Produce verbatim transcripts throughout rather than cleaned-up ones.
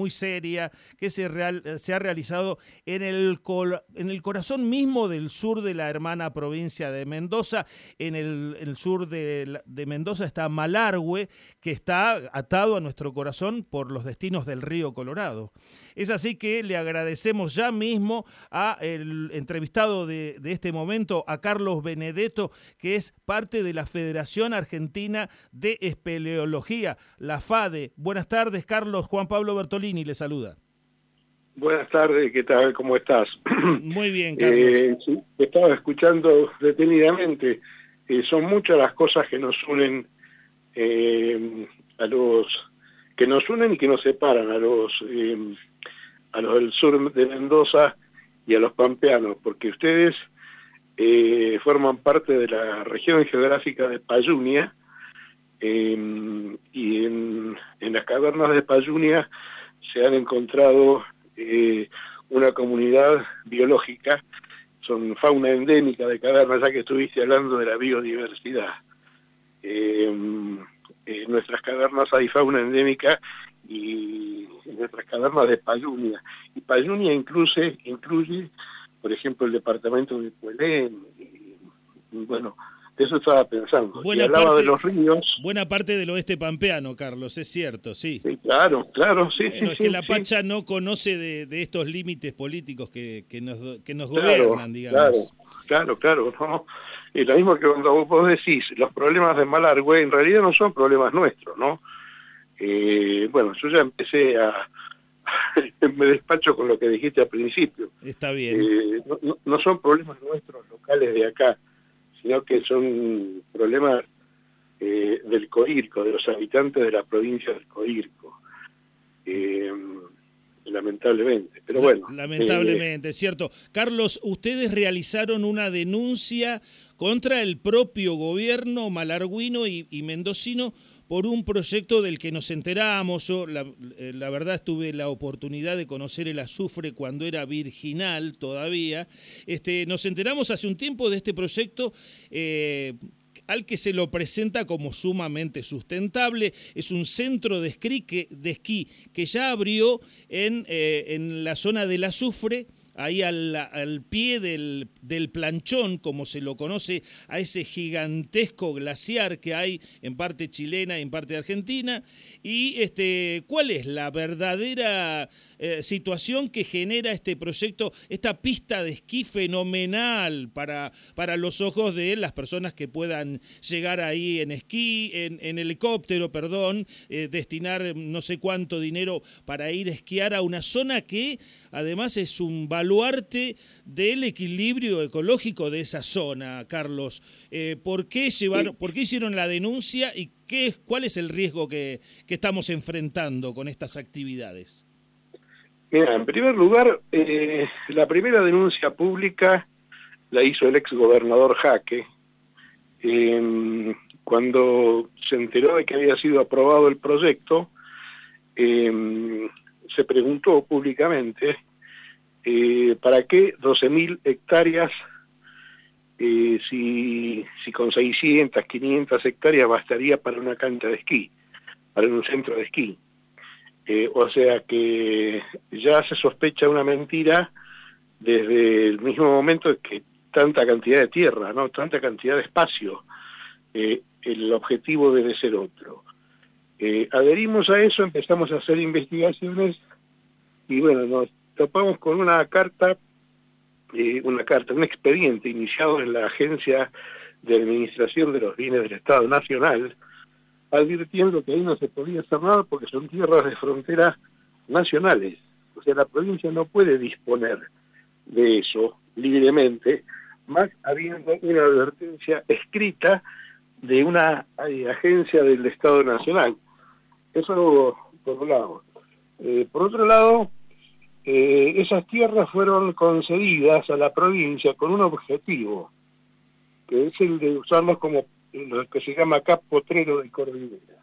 muy seria que se, real, se ha realizado en el, en el corazón mismo del sur de la hermana provincia de Mendoza. En el, el sur de, de Mendoza está Malargüe, que está atado a nuestro corazón por los destinos del río Colorado. Es así que le agradecemos ya mismo a el entrevistado de, de este momento, a Carlos Benedetto, que es parte de la Federación Argentina de Espeleología, la FADE. Buenas tardes, Carlos. Juan Pablo Bertolini le saluda. Buenas tardes, ¿qué tal? ¿Cómo estás? Muy bien, Carlos. Eh, sí, te estaba escuchando detenidamente. Eh, son muchas las cosas que nos unen eh, a los que nos unen y que nos separan a los eh, a los del sur de Mendoza y a los pampeanos, porque ustedes eh, forman parte de la región geográfica de Payunia, eh, y en, en las cavernas de Payunia se han encontrado eh, una comunidad biológica, son fauna endémica de cavernas, ya que estuviste hablando de la biodiversidad. Eh, en nuestras cavernas hay fauna endémica y en nuestras cavernas de Payunia. Y Payunia incluye, incluye, por ejemplo, el departamento de Puelén, y, y bueno, de eso estaba pensando. Buena y hablaba parte, de los ríos. Buena parte del oeste pampeano, Carlos, es cierto, sí. Sí, claro, claro, sí, bueno, sí. es sí, que la sí. Pacha no conoce de, de estos límites políticos que, que nos, que nos Claro, gobiernan, digamos. Claro, claro, claro, ¿no? Y lo mismo que cuando vos decís, los problemas de Malargüe en realidad no son problemas nuestros, ¿no? Eh, bueno, yo ya empecé a... me despacho con lo que dijiste al principio. Está bien. Eh, no, no, no son problemas nuestros locales de acá, sino que son problemas eh, del Coirco, de los habitantes de la provincia del Coirco. Eh, lamentablemente, pero bueno. Lamentablemente, eh, es cierto. Carlos, ustedes realizaron una denuncia contra el propio gobierno malargüino y, y mendocino por un proyecto del que nos enteramos. Yo, la, la verdad, tuve la oportunidad de conocer el azufre cuando era virginal todavía. Este, nos enteramos hace un tiempo de este proyecto eh, al que se lo presenta como sumamente sustentable. Es un centro de esquí que, de esquí que ya abrió en, eh, en la zona del azufre, ahí al, al pie del, del planchón, como se lo conoce, a ese gigantesco glaciar que hay en parte chilena y en parte argentina. Y este, ¿cuál es la verdadera eh, situación que genera este proyecto, esta pista de esquí fenomenal para, para los ojos de las personas que puedan llegar ahí en esquí, en, en helicóptero, perdón, eh, destinar no sé cuánto dinero para ir a esquiar a una zona que además es un baluarte del equilibrio ecológico de esa zona, Carlos? Eh, ¿por qué llevaron, por qué hicieron la denuncia y qué, cuál es el riesgo que, que estamos enfrentando con estas actividades? Mira, en primer lugar, eh, la primera denuncia pública la hizo el ex gobernador Jaque, eh, cuando se enteró de que había sido aprobado el proyecto. Eh, se preguntó públicamente eh, para qué doce mil hectáreas, eh, si, si con seiscientas, quinientas hectáreas bastaría para una cancha de esquí, para un centro de esquí. Eh, o sea que ya se sospecha una mentira desde el mismo momento que tanta cantidad de tierra, ¿no? Tanta cantidad de espacio. Eh, el objetivo debe ser otro. Eh, adherimos a eso, empezamos a hacer investigaciones y bueno, nos topamos con una carta, eh, una carta, un expediente iniciado en la Agencia de Administración de los Bienes del Estado Nacional, advirtiendo que ahí no se podía hacer nada porque son tierras de fronteras nacionales. O sea, la provincia no puede disponer de eso libremente, más habiendo una advertencia escrita de una eh, agencia del Estado Nacional. Eso por un lado. Eh, por otro lado, eh, esas tierras fueron concedidas a la provincia con un objetivo, que es el de usarlos como lo que se llama acá potrero de cordillera.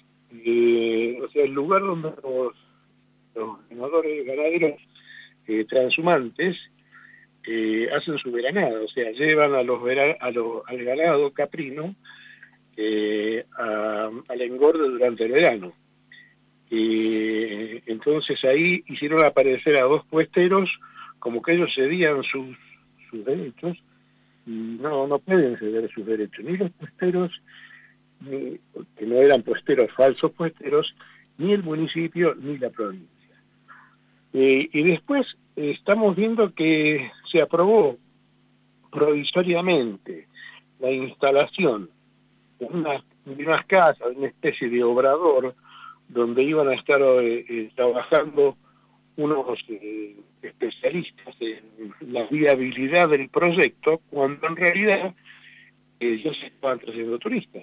Eh, o sea, el lugar donde los, los ganadores ganaderos eh, transhumantes eh, hacen su veranada, o sea, llevan a los vera, a lo, al ganado caprino eh, a, al engorde durante el verano. Eh, entonces ahí hicieron aparecer a dos puesteros como que ellos cedían sus, sus derechos, y no, no pueden ceder sus derechos, ni los puesteros, ni, que no eran puesteros, falsos puesteros, ni el municipio, ni la provincia. Eh, y después eh, estamos viendo que se aprobó provisoriamente la instalación de unas, de unas casas, una especie de obrador, donde iban a estar eh, eh, trabajando unos eh, especialistas en la viabilidad del proyecto, cuando en realidad eh, ya se estaban trayendo turistas.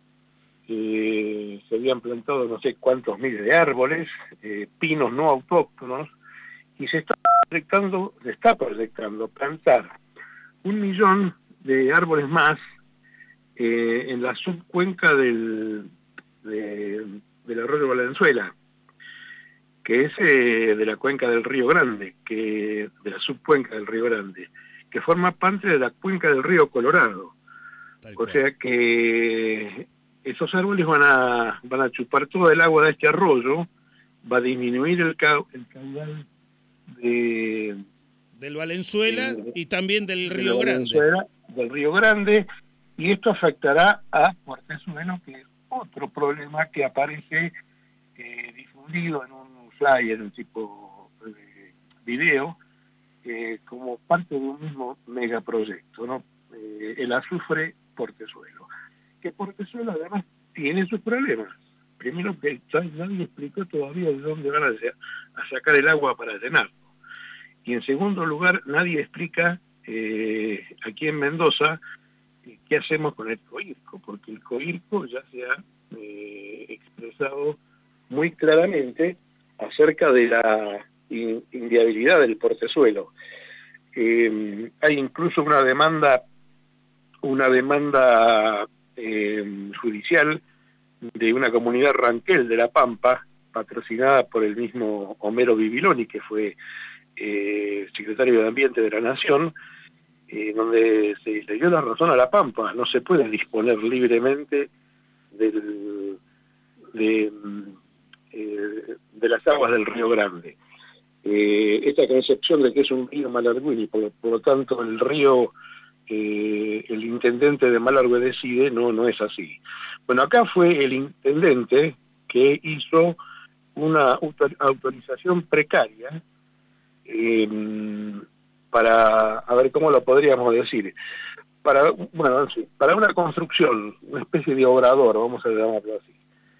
Eh, se habían plantado no sé cuántos miles de árboles, eh, pinos no autóctonos, y se está proyectando, se está proyectando plantar un millón de árboles más eh, en la subcuenca del, de, del arroyo Valenzuela, que es eh, de la cuenca del Río Grande, que de la subcuenca del Río Grande, que forma parte de la cuenca del Río Colorado. O sea que esos árboles van a van a chupar todo el agua de este arroyo, va a disminuir el, ca el caudal de del Valenzuela de, y también del Río de Grande. Del Río Grande, y esto afectará a Portezuelo, que es otro problema que aparece eh, difundido en un flyer, un tipo de video, eh, como parte de un mismo megaproyecto, ¿no? Eh, el azufre Portezuelo. Que Portezuelo además tiene sus problemas. Primero que nadie explicó todavía de dónde van a, a sacar el agua para llenarlo. Y en segundo lugar, nadie explica eh, aquí en Mendoza eh, qué hacemos con el Coirco, porque el Coirco ya se ha eh, expresado muy claramente acerca de la in inviabilidad del Portezuelo. Eh, hay incluso una demanda, una demanda eh, judicial de una comunidad ranquel de La Pampa, patrocinada por el mismo Homero Bibiloni, que fue eh, secretario de Ambiente de la Nación, eh, donde se le dio la razón a La Pampa. No se puede disponer libremente del, de, eh, de las aguas del Río Grande. Eh, esta concepción de que es un río Malargüe y por, por lo tanto el río, eh, el intendente de Malargüe decide, no, no es así. Bueno, acá fue el intendente que hizo una autorización precaria eh, para, a ver cómo lo podríamos decir, para, bueno, sí, para una construcción, una especie de obrador, vamos a llamarlo así.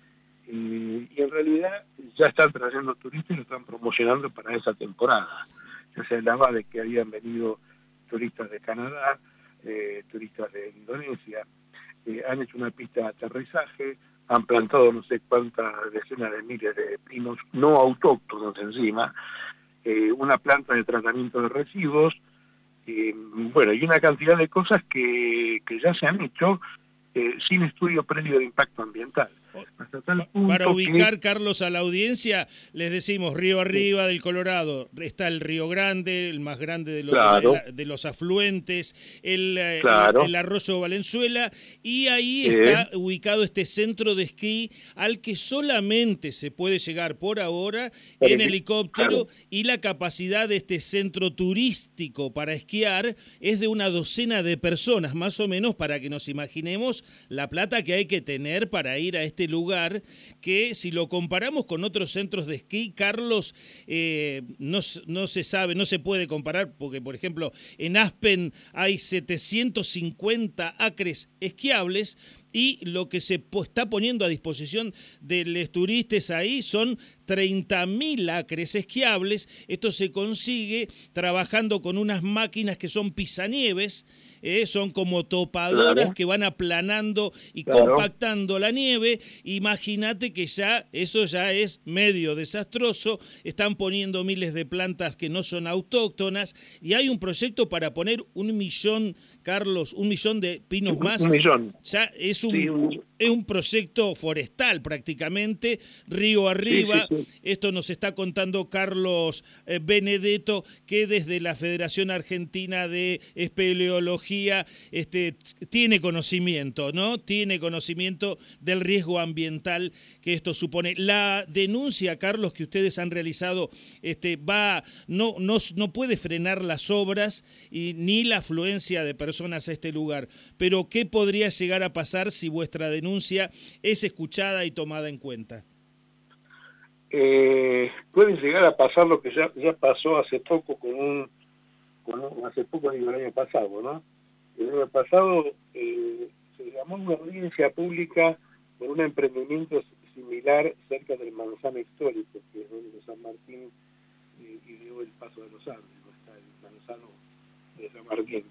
Y, y en realidad ya están trayendo turistas y lo están promocionando para esa temporada. Ya se hablaba de que habían venido turistas de Canadá, eh, turistas de Indonesia, eh, han hecho una pista de aterrizaje, han plantado no sé cuántas decenas de miles de pinos no autóctonos encima, eh, una planta de tratamiento de residuos, eh, bueno, y una cantidad de cosas que, que ya se han hecho eh, sin estudio previo de impacto ambiental. Hasta tal punto Para ubicar, que... Carlos, a la audiencia, les decimos, río arriba del Colorado, está el Río Grande, el más grande de los, claro. de, la, de los afluentes, el, claro. el, el arroyo Valenzuela, y ahí sí. está ubicado este centro de esquí al que solamente se puede llegar por ahora Pero, en helicóptero, claro. y la capacidad de este centro turístico para esquiar es de una docena de personas, más o menos, para que nos imaginemos la plata que hay que tener para ir a este lugar, que si lo comparamos con otros centros de esquí, Carlos, eh, no, no se sabe, no se puede comparar, porque por ejemplo en Aspen hay setecientos cincuenta acres esquiables, y lo que se está poniendo a disposición de los turistas ahí son treinta mil acres esquiables. Esto se consigue trabajando con unas máquinas que son pisanieves, eh, son como topadoras, claro. que van aplanando y claro. compactando la nieve. Imagínate que ya eso ya es medio desastroso. Están poniendo miles de plantas que no son autóctonas y hay un proyecto para poner un millón, Carlos, un millón de pinos un, más. Un millón. Ya es un, sí, un... es un proyecto forestal prácticamente, río arriba, sí, sí, Esto nos está contando Carlos eh, Benedetto, que desde la Federación Argentina de Espeleología este, tiene conocimiento, ¿no? Tiene conocimiento del riesgo ambiental que esto supone. La denuncia, Carlos, que ustedes han realizado, este, va, no, no, no puede frenar las obras y ni la afluencia de personas a este lugar. Pero, ¿qué podría llegar a pasar si vuestra denuncia es escuchada y tomada en cuenta? Eh, puede llegar a pasar lo que ya, ya pasó hace poco con un, con un, hace poco digo el año pasado, ¿no? El año pasado eh, se llamó una audiencia pública por un emprendimiento similar cerca del Manzano Histórico, que es donde San Martín eh, ideó el Paso de los Andes, no está el Manzano de San Martín.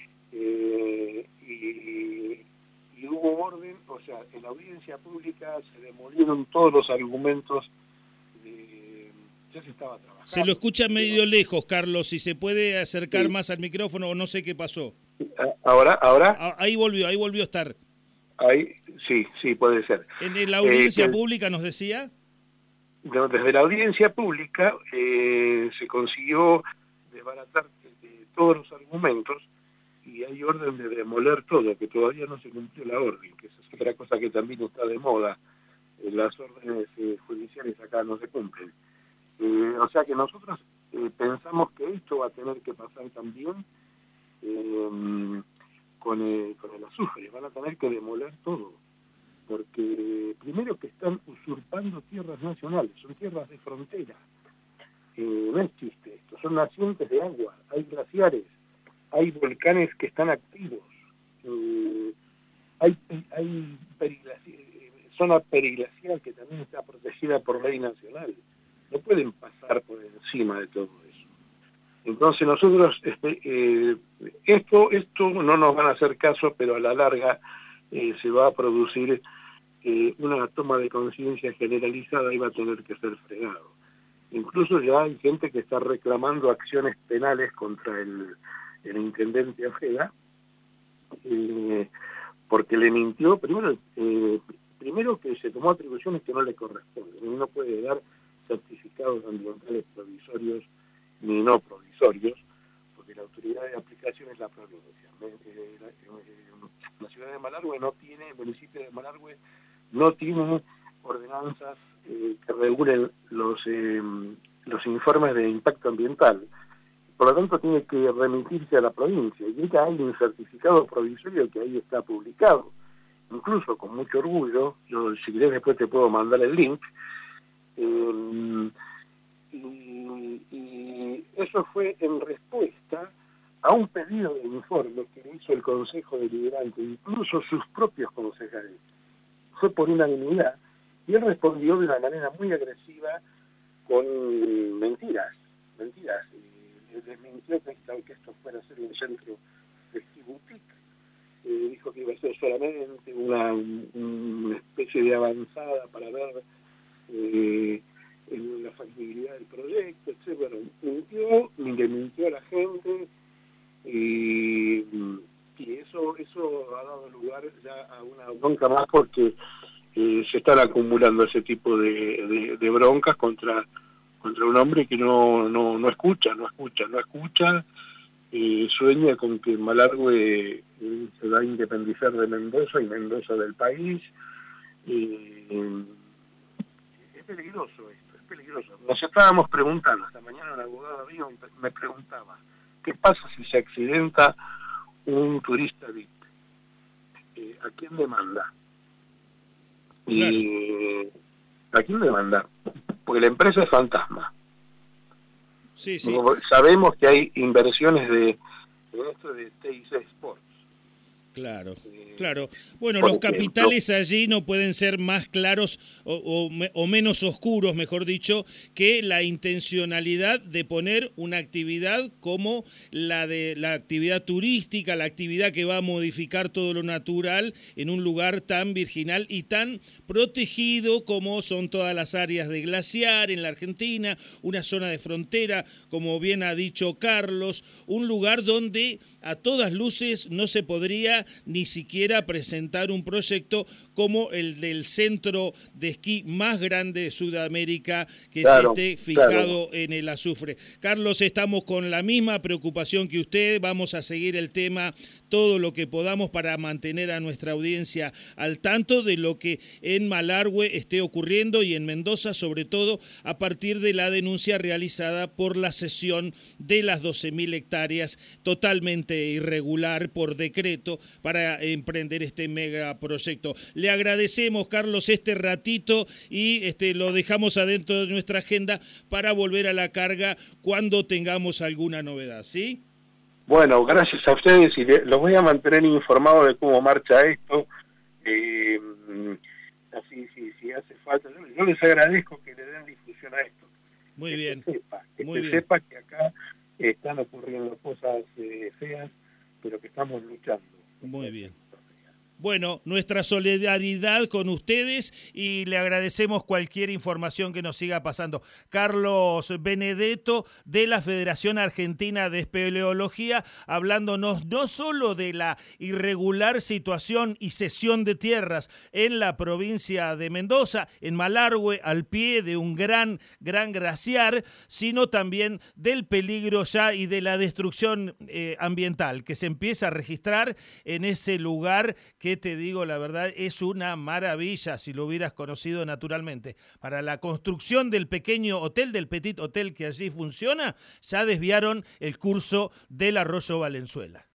Eh, y, y hubo orden, o sea, en la audiencia pública se demolieron todos los argumentos. De, ya se estaba trabajando. Se lo escucha medio lejos, Carlos, si se puede acercar sí. más al micrófono o no sé qué pasó. Ahora, ahora. Ah, ahí volvió, ahí volvió a estar. Ahí, sí, sí, puede ser. ¿En la audiencia eh, pública nos decía? Desde la audiencia pública eh, se consiguió desbaratar de todos los argumentos y hay orden de demoler todo, que todavía no se cumplió la orden, que esa es otra cosa que también está de moda. Eh, las órdenes eh, judiciales acá no se cumplen. Eh, o sea que nosotros eh, pensamos que esto va a tener que pasar también eh, con, el, con el azufre, van a tener que demoler todo, porque primero que están usurpando tierras nacionales, son tierras de frontera, eh, no es chiste esto, son nacientes de agua, hay glaciares, hay volcanes que están activos, eh, hay, hay periglaciares, zona periglacial que también está protegida por ley nacional. No pueden pasar por encima de todo eso. Entonces nosotros, este, eh, esto, esto no nos van a hacer caso, pero a la larga eh, se va a producir eh, una toma de conciencia generalizada y va a tener que ser frenado. Incluso ya hay gente que está reclamando acciones penales contra el, el intendente Ojeda, eh, porque le mintió, primero, eh, primero que se tomó atribuciones que no le corresponden, y no puede dar certificados ambientales provisorios ni no provisorios, porque la autoridad de aplicación es la provincia. La, la ciudad de Malargüe no tiene, el municipio de Malargüe no tiene ordenanzas eh, que regulen los, eh, los informes de impacto ambiental. Por lo tanto, tiene que remitirse a la provincia. Y ya hay un certificado provisorio que ahí está publicado. Incluso con mucho orgullo, yo si querés después te puedo mandar el link, eh, y, y eso fue en respuesta a un pedido de informe que le hizo el Consejo Deliberante, incluso sus propios concejales. Fue por unanimidad, y él respondió de una manera muy agresiva con mentiras, mentiras. Eh, desmintió que esto, que esto fuera a ser un centro festibutic. Eh, dijo que iba a ser solamente una, una especie de avanzada para ver eh, la factibilidad del proyecto, etcétera. Mintió, le mintió a la gente y, y eso eso ha dado lugar ya a una bronca más porque eh, se están acumulando ese tipo de, de, de broncas contra contra un hombre que no no no escucha, no escucha, no escucha. Eh, sueña con que Malargüe eh, se va a independizar de Mendoza y Mendoza del país. Eh, es peligroso esto, es peligroso. Nos estábamos preguntando, esta mañana un abogado mío me preguntaba, ¿qué pasa si se accidenta un turista V I P? Eh, ¿A quién demanda? Claro. Y, ¿a quién demanda? Porque la empresa es fantasma. Sí, sí. Sabemos que hay inversiones de, de esto de T I C Sports. Claro, eh, claro. Bueno, los ejemplo, capitales allí no pueden ser más claros o, o, o menos oscuros, mejor dicho, que la intencionalidad de poner una actividad como la de la actividad turística, la actividad que va a modificar todo lo natural en un lugar tan virginal y tan protegido como son todas las áreas de glaciar en la Argentina, una zona de frontera, como bien ha dicho Carlos, un lugar donde a todas luces no se podría para ni siquiera presentar un proyecto como el del centro de esquí más grande de Sudamérica que claro, se esté fijado claro. en el azufre. Carlos, estamos con la misma preocupación que usted, vamos a seguir el tema todo lo que podamos para mantener a nuestra audiencia al tanto de lo que en Malargüe esté ocurriendo y en Mendoza, sobre todo a partir de la denuncia realizada por la cesión de las doce mil hectáreas totalmente irregular por decreto para emprender este megaproyecto. Le agradecemos, Carlos, este ratito y este, lo dejamos adentro de nuestra agenda para volver a la carga cuando tengamos alguna novedad, ¿sí? Bueno, gracias a ustedes y los voy a mantener informados de cómo marcha esto. Eh, así, si, si hace falta. Yo, yo les agradezco que le den difusión a esto. Muy que bien. Se sepa, que Muy se bien. sepa que acá están ocurriendo cosas eh, feas, pero que estamos luchando. Muy bien. Bueno, nuestra solidaridad con ustedes y le agradecemos cualquier información que nos siga pasando. Carlos Benedetto de la Federación Argentina de Espeleología, hablándonos no solo de la irregular situación y cesión de tierras en la provincia de Mendoza, en Malargüe, al pie de un gran, gran glaciar, sino también del peligro ya y de la destrucción eh, ambiental que se empieza a registrar en ese lugar que te digo, la verdad, es una maravilla si lo hubieras conocido naturalmente. Para la construcción del pequeño hotel, del petit hotel que allí funciona, ya desviaron el curso del arroyo Valenzuela.